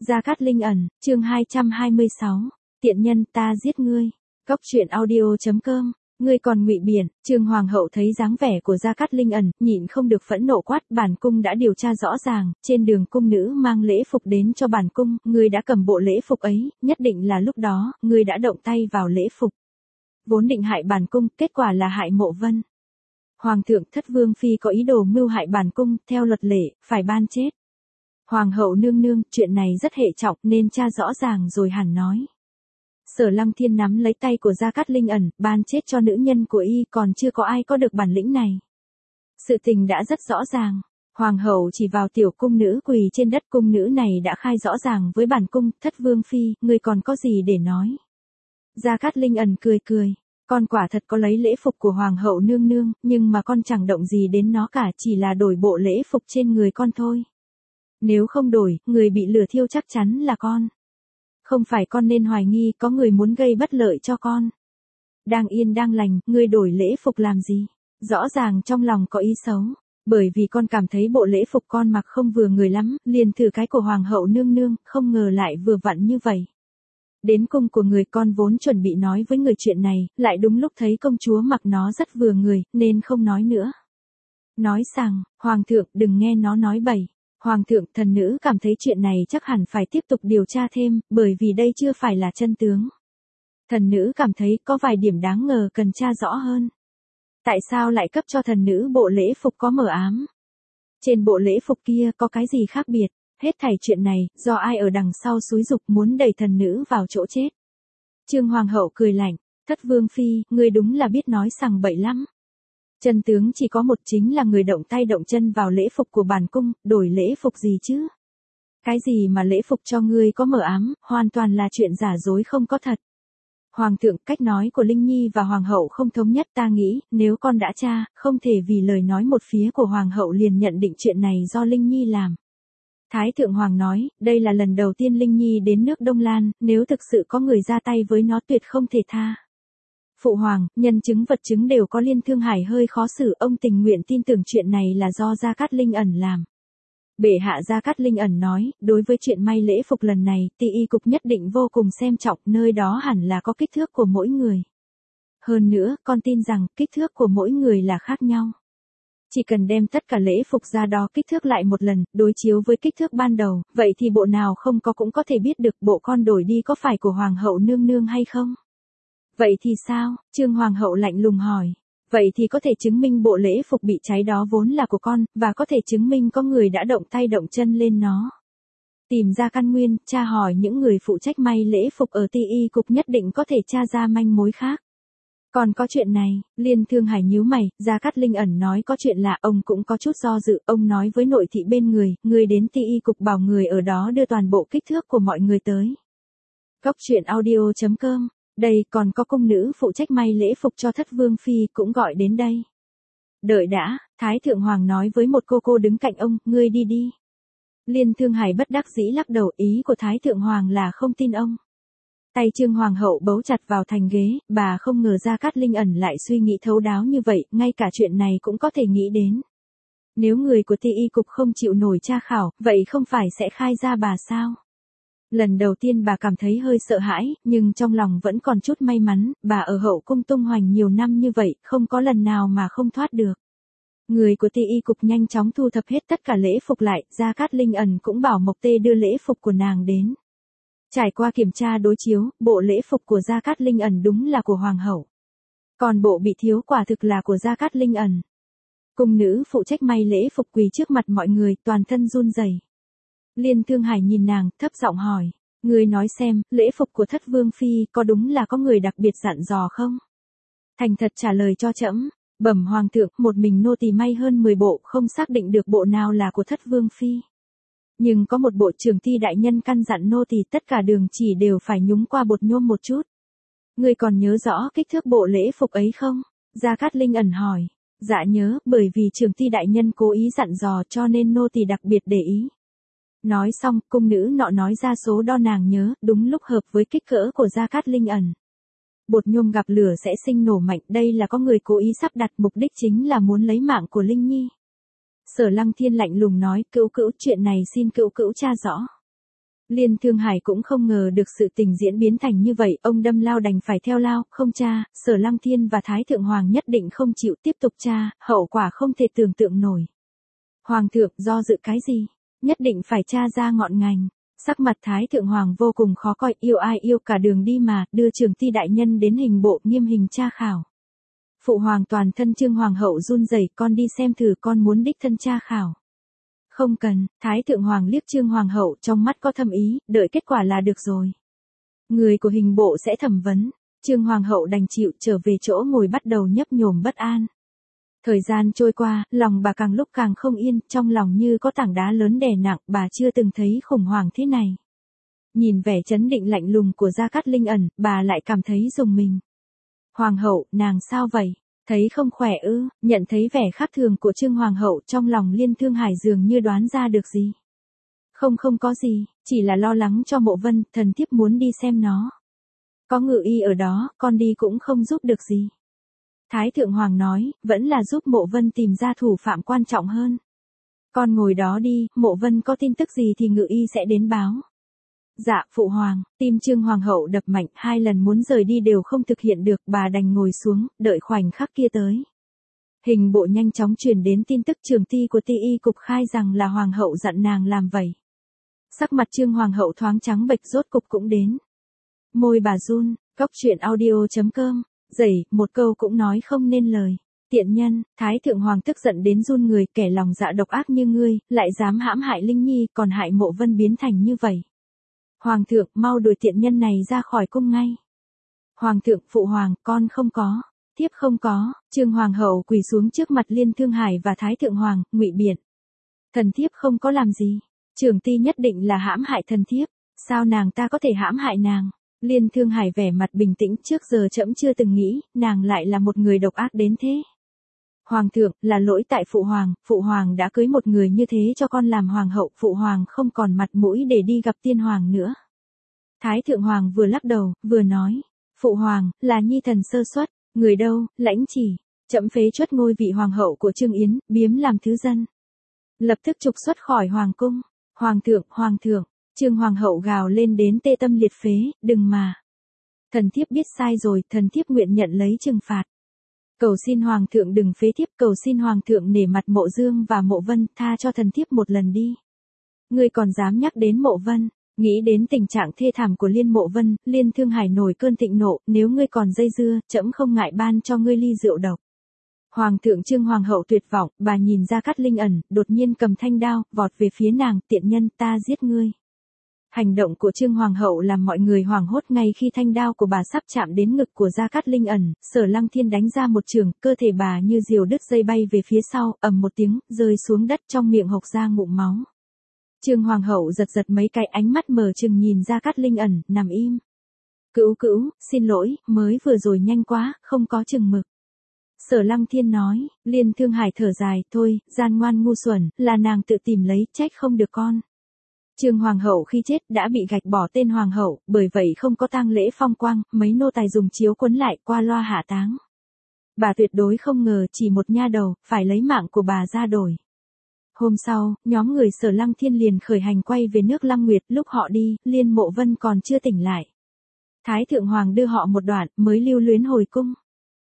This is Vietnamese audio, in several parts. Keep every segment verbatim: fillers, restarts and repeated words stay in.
Gia Cát Linh ẩn, chương hai trăm hai mươi sáu, tiện nhân ta giết ngươi. Góc truyện audio chấm com, ngươi còn ngụy biện. Trương Hoàng hậu thấy dáng vẻ của Gia Cát Linh ẩn, nhịn không được phẫn nộ quát, bản cung đã điều tra rõ ràng, trên đường cung nữ mang lễ phục đến cho bản cung, ngươi đã cầm bộ lễ phục ấy, nhất định là lúc đó, ngươi đã động tay vào lễ phục. Vốn định hại bản cung, kết quả là hại Mộ Vân. Hoàng thượng, Thất Vương phi có ý đồ mưu hại bản cung, theo luật lệ, phải ban chết. Hoàng hậu nương nương, chuyện này rất hệ trọng nên tra rõ ràng rồi hẳn nói. Sở Lăng Thiên nắm lấy tay của Gia Cát Linh ẩn, ban chết cho nữ nhân của y, còn chưa có ai có được bản lĩnh này. Sự tình đã rất rõ ràng. Hoàng hậu chỉ vào tiểu cung nữ quỳ trên đất, cung nữ này đã khai rõ ràng với bản cung, Thất Vương phi, ngươi còn có gì để nói. Gia Cát Linh ẩn cười cười, con quả thật có lấy lễ phục của Hoàng hậu nương nương, nhưng mà con chẳng động gì đến nó cả, chỉ là đổi bộ lễ phục trên người con thôi. Nếu không đổi, người bị lửa thiêu chắc chắn là con. Không phải con nên hoài nghi có người muốn gây bất lợi cho con. Đang yên đang lành, ngươi đổi lễ phục làm gì? Rõ ràng trong lòng có ý xấu. Bởi vì con cảm thấy bộ lễ phục con mặc không vừa người lắm, liền thử cái của Hoàng hậu nương nương, không ngờ lại vừa vặn như vậy. Đến cung của người, con vốn chuẩn bị nói với người chuyện này, lại đúng lúc thấy công chúa mặc nó rất vừa người, nên không nói nữa. Nói rằng, Hoàng thượng đừng nghe nó nói bậy. Hoàng thượng, thần nữ cảm thấy chuyện này chắc hẳn phải tiếp tục điều tra thêm, bởi vì đây chưa phải là chân tướng. Thần nữ cảm thấy có vài điểm đáng ngờ cần tra rõ hơn. Tại sao lại cấp cho thần nữ bộ lễ phục có mờ ám? Trên bộ lễ phục kia có cái gì khác biệt? Hết thảy chuyện này, do ai ở đằng sau xúi giục muốn đẩy thần nữ vào chỗ chết? Trương Hoàng hậu cười lạnh, Thất Vương phi, ngươi đúng là biết nói sằng bậy lắm. Chân tướng chỉ có một, chính là người động tay động chân vào lễ phục của bản cung, đổi lễ phục gì chứ? Cái gì mà lễ phục cho ngươi có mờ ám, hoàn toàn là chuyện giả dối không có thật. Hoàng thượng, cách nói của Linh Nhi và Hoàng hậu không thống nhất, ta nghĩ, nếu con đã tra, không thể vì lời nói một phía của Hoàng hậu liền nhận định chuyện này do Linh Nhi làm. Thái thượng Hoàng nói, đây là lần đầu tiên Linh Nhi đến nước Đông Lan, nếu thực sự có người ra tay với nó tuyệt không thể tha. Phụ hoàng, nhân chứng vật chứng đều có, Liên Thương Hải hơi khó xử, ông tình nguyện tin tưởng chuyện này là do Gia Cát Linh ẩn làm. Bệ hạ, Gia Cát Linh ẩn nói, đối với chuyện may lễ phục lần này, Ti y cục nhất định vô cùng xem trọng, nơi đó hẳn là có kích thước của mỗi người. Hơn nữa, con tin rằng, kích thước của mỗi người là khác nhau. Chỉ cần đem tất cả lễ phục ra đó kích thước lại một lần, đối chiếu với kích thước ban đầu, vậy thì bộ nào không có cũng có thể biết được bộ con đổi đi có phải của Hoàng hậu nương nương hay không. Vậy thì sao? Trương Hoàng hậu lạnh lùng hỏi. Vậy thì có thể chứng minh bộ lễ phục bị cháy đó vốn là của con, và có thể chứng minh có người đã động tay động chân lên nó. Tìm ra căn nguyên, tra hỏi những người phụ trách may lễ phục ở Ti y cục nhất định có thể tra ra manh mối khác. Còn có chuyện này, Liên Thương Hải nhíu mày, Gia Cát Linh ẩn nói có chuyện lạ, ông cũng có chút do dự, ông nói với nội thị bên người, người đến Ti y cục bảo người ở đó đưa toàn bộ kích thước của mọi người tới. Góc truyện audio chấm com. Đây, còn có cung nữ phụ trách may lễ phục cho Thất Vương phi cũng gọi đến đây. Đợi đã, Thái thượng Hoàng nói với một cô cô đứng cạnh ông, ngươi đi đi. Liên Thương Hải bất đắc dĩ lắc đầu, ý của Thái thượng Hoàng là không tin ông. Tay Trương Hoàng hậu bấu chặt vào thành ghế, bà không ngờ Gia Cát Linh ẩn lại suy nghĩ thấu đáo như vậy, ngay cả chuyện này cũng có thể nghĩ đến. Nếu người của Ti y cục không chịu nổi tra khảo, vậy không phải sẽ khai ra bà sao? Lần đầu tiên bà cảm thấy hơi sợ hãi, nhưng trong lòng vẫn còn chút may mắn, bà ở hậu cung tung hoành nhiều năm như vậy, không có lần nào mà không thoát được. Người của Ti y cục nhanh chóng thu thập hết tất cả lễ phục lại, Gia Cát Linh ẩn cũng bảo Mộc Tê đưa lễ phục của nàng đến. Trải qua kiểm tra đối chiếu, bộ lễ phục của Gia Cát Linh ẩn đúng là của Hoàng hậu. Còn bộ bị thiếu quả thực là của Gia Cát Linh ẩn. Cung nữ phụ trách may lễ phục quỳ trước mặt mọi người, toàn thân run rẩy. Liên Thương Hải nhìn nàng, thấp giọng hỏi, ngươi nói xem, lễ phục của Thất Vương phi có đúng là có người đặc biệt dặn dò không? Thành thật trả lời cho trẫm. Bẩm Hoàng thượng, một mình nô tỳ may hơn mười bộ, không xác định được bộ nào là của Thất Vương phi. Nhưng có một bộ Trường Ti đại nhân căn dặn nô tỳ tất cả đường chỉ đều phải nhúng qua bột nhôm một chút. Ngươi còn nhớ rõ kích thước bộ lễ phục ấy không? Gia Cát Linh ẩn hỏi. Dạ nhớ, bởi vì Trường Ti đại nhân cố ý dặn dò cho nên nô tỳ đặc biệt để ý. Nói xong, cung nữ nọ nói ra số đo nàng nhớ, đúng lúc hợp với kích cỡ của Gia Cát Linh ẩn. Bột nhôm gặp lửa sẽ sinh nổ mạnh, đây là có người cố ý sắp đặt, mục đích chính là muốn lấy mạng của Linh Nhi. Sở Lăng Thiên lạnh lùng nói, cữu cữu, chuyện này xin cữu cữu tra rõ. Liên Thương Hải cũng không ngờ được sự tình diễn biến thành như vậy, ông đâm lao đành phải theo lao, không tra, Sở Lăng Thiên và Thái Thượng Hoàng nhất định không chịu tiếp tục tra, hậu quả không thể tưởng tượng nổi. Hoàng thượng, do dự cái gì? Nhất định phải tra ra ngọn ngành. Sắc mặt Thái Thượng Hoàng vô cùng khó coi, yêu ai yêu cả đường đi mà, đưa Trường Ti đại nhân đến hình bộ nghiêm hình tra khảo. Phụ hoàng toàn thân Trương Hoàng hậu run rẩy, con đi xem thử, con muốn đích thân tra khảo. Không cần, Thái Thượng Hoàng liếc Trương Hoàng hậu, trong mắt có thâm ý, đợi kết quả là được rồi. Người của hình bộ sẽ thẩm vấn, Trương Hoàng hậu đành chịu, trở về chỗ ngồi bắt đầu nhấp nhổm bất an. Thời gian trôi qua, lòng bà càng lúc càng không yên, trong lòng như có tảng đá lớn đè nặng, bà chưa từng thấy khủng hoảng thế này. Nhìn vẻ trấn định lạnh lùng của Gia Cát Linh ẩn, bà lại cảm thấy rùng mình. Hoàng hậu, nàng sao vậy? Thấy không khỏe ư? Nhận thấy vẻ khác thường của Trương Hoàng hậu, trong lòng Liên Thương Hải dường như đoán ra được gì. Không không có gì, chỉ là lo lắng cho Mộ Vân, thần thiếp muốn đi xem nó. Có ngự y ở đó, con đi cũng không giúp được gì. Thái Thượng Hoàng nói, vẫn là giúp Mộ Vân tìm ra thủ phạm quan trọng hơn. Con ngồi đó đi, Mộ Vân có tin tức gì thì ngự y sẽ đến báo. Dạ, phụ hoàng, tim Trương Hoàng hậu đập mạnh, hai lần muốn rời đi đều không thực hiện được, bà đành ngồi xuống, đợi khoảnh khắc kia tới. Hình bộ nhanh chóng truyền đến tin tức Trường Ti của Ti Y cục khai rằng là Hoàng hậu dặn nàng làm vậy. Sắc mặt Trương Hoàng hậu thoáng trắng bệch, rốt cục cũng đến. Môi bà run, góc truyện audio chấm com, dày, một câu cũng nói không nên lời. Tiện nhân, Thái Thượng Hoàng tức giận đến run người, kẻ lòng dạ độc ác như ngươi, lại dám hãm hại Linh Nhi, còn hại Mộ Vân biến thành như vậy. Hoàng thượng, mau đuổi tiện nhân này ra khỏi cung ngay. Hoàng thượng, phụ hoàng, con không có, thiếp không có. Trương Hoàng hậu quỳ xuống trước mặt Liên Thương Hải và Thái Thượng Hoàng, ngụy biện. Thần thiếp không có làm gì, Trường Ti nhất định là hãm hại thần thiếp, sao nàng ta có thể hãm hại nàng? Liên Thương Hải vẻ mặt bình tĩnh, trước giờ trẫm chưa từng nghĩ, nàng lại là một người độc ác đến thế. Hoàng thượng, là lỗi tại phụ hoàng, phụ hoàng đã cưới một người như thế cho con làm hoàng hậu, phụ hoàng không còn mặt mũi để đi gặp tiên hoàng nữa. Thái Thượng Hoàng vừa lắc đầu, vừa nói, phụ hoàng, là nhi thần sơ suất, người đâu, lãnh chỉ, trẫm phế truất ngôi vị hoàng hậu của Trương Yến, biếm làm thứ dân. Lập tức trục xuất khỏi hoàng cung. Hoàng thượng, hoàng thượng, Trương Hoàng hậu gào lên đến tê tâm liệt phế, đừng mà. Thần thiếp biết sai rồi, thần thiếp nguyện nhận lấy trừng phạt. Cầu xin Hoàng thượng đừng phế thiếp, cầu xin Hoàng thượng nể mặt Mộ Dương và Mộ Vân, tha cho thần thiếp một lần đi. Ngươi còn dám nhắc đến Mộ Vân, nghĩ đến tình trạng thê thảm của Liên Mộ Vân, Liên Thương Hải nổi cơn thịnh nộ, nếu ngươi còn dây dưa, trẫm không ngại ban cho ngươi ly rượu độc. Hoàng thượng Trương Hoàng hậu tuyệt vọng, bà nhìn Gia Cát Linh ẩn, đột nhiên cầm thanh đao, vọt về phía nàng, tiện nhân, ta giết ngươi. Hành động của Trương Hoàng hậu làm mọi người hoảng hốt, ngay khi thanh đao của bà sắp chạm đến ngực của Gia Cát Linh ẩn, Sở Lăng Thiên đánh ra một trường, cơ thể bà như diều đứt dây bay về phía sau, ầm một tiếng, rơi xuống đất, trong miệng hộc ra ngụm máu. Trương Hoàng hậu giật giật mấy cái, ánh mắt mở trừng nhìn Gia Cát Linh ẩn, nằm im. Cữu cữu, xin lỗi, mới vừa rồi nhanh quá, không có chừng mực. Sở Lăng Thiên nói, Liên Thương Hải thở dài, thôi, gian ngoan ngu xuẩn, là nàng tự tìm lấy, trách không được con. Trương Hoàng hậu khi chết đã bị gạch bỏ tên Hoàng hậu, bởi vậy không có tang lễ phong quang, mấy nô tài dùng chiếu quấn lại, qua loa hạ táng. Bà tuyệt đối không ngờ chỉ một nha đầu, phải lấy mạng của bà ra đổi. Hôm sau, nhóm người Sở Lăng Thiên liền khởi hành quay về nước Lăng Nguyệt, lúc họ đi, Liên Mộ Vân còn chưa tỉnh lại. Thái Thượng Hoàng đưa họ một đoạn, mới lưu luyến hồi cung.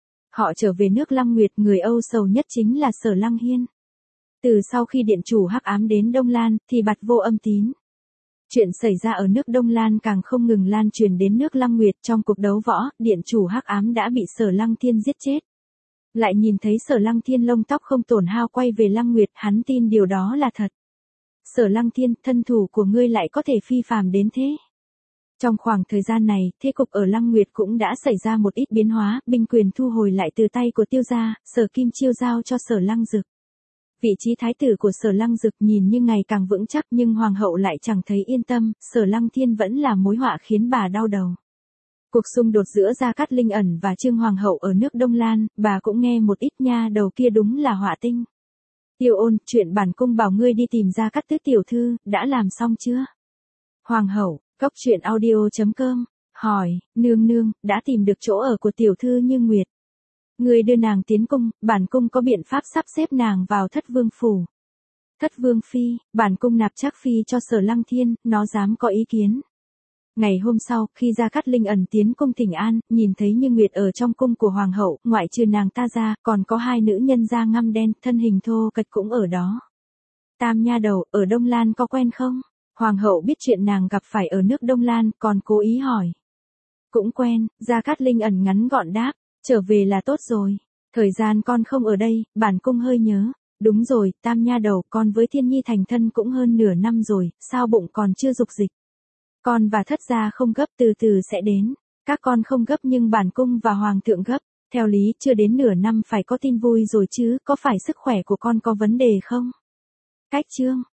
Họ trở về nước Lăng Nguyệt, người âu sầu nhất chính là Sở Lăng Hiên. Từ sau khi điện chủ hắc ám đến Đông Lan, thì bặt vô âm tín. Chuyện xảy ra ở nước Đông Lan càng không ngừng lan truyền đến nước Lăng Nguyệt, trong cuộc đấu võ, điện chủ hắc ám đã bị Sở Lăng Thiên giết chết. Lại nhìn thấy Sở Lăng Thiên lông tóc không tổn hao quay về Lăng Nguyệt, hắn tin điều đó là thật. Sở Lăng Thiên, thân thủ của ngươi lại có thể phi phàm đến thế. Trong khoảng thời gian này, thế cục ở Lăng Nguyệt cũng đã xảy ra một ít biến hóa, binh quyền thu hồi lại từ tay của Tiêu gia, Sở Kim Chiêu giao cho Sở Lăng Dực. Vị trí thái tử của Sở Lăng Dực nhìn như ngày càng vững chắc, nhưng hoàng hậu lại chẳng thấy yên tâm, Sở Lăng Thiên vẫn là mối họa khiến bà đau đầu. Cuộc xung đột giữa Gia Cát Linh ẩn và Trương Hoàng hậu ở nước Đông Lan, bà cũng nghe một ít nha đầu kia đúng là họa tinh. Tiêu Ôn, chuyện bản cung bảo ngươi đi tìm Gia Cát Tứ tiểu thư, đã làm xong chưa? Hoàng hậu, góc truyện audio chấm com, hỏi, nương nương, đã tìm được chỗ ở của tiểu thư Như Nguyệt. Người đưa nàng tiến cung, bản cung có biện pháp sắp xếp nàng vào Thất Vương phủ. Thất vương phi, bản cung nạp Trác phi cho Sở Lăng Thiên, nó dám có ý kiến. Ngày hôm sau, khi Gia Cát Linh ẩn tiến cung thỉnh an, nhìn thấy Như Nguyệt ở trong cung của hoàng hậu, ngoại trừ nàng ta ra, còn có hai nữ nhân da ngăm đen, thân hình thô kệch cũng ở đó. Tam nha đầu, ở Đông Lan có quen không? Hoàng hậu biết chuyện nàng gặp phải ở nước Đông Lan, còn cố ý hỏi. Cũng quen, Gia Cát Linh ẩn ngắn gọn đáp, trở về là tốt rồi. Thời gian con không ở đây, bản cung hơi nhớ. Đúng rồi, Tam nha đầu, con với Thiên Nhi thành thân cũng hơn nửa năm rồi, sao bụng còn chưa dục dịch? Con và Thất gia không gấp, từ từ sẽ đến. Các con không gấp nhưng bản cung và hoàng thượng gấp. Theo lý, chưa đến nửa năm phải có tin vui rồi chứ, có phải sức khỏe của con có vấn đề không? Cách chương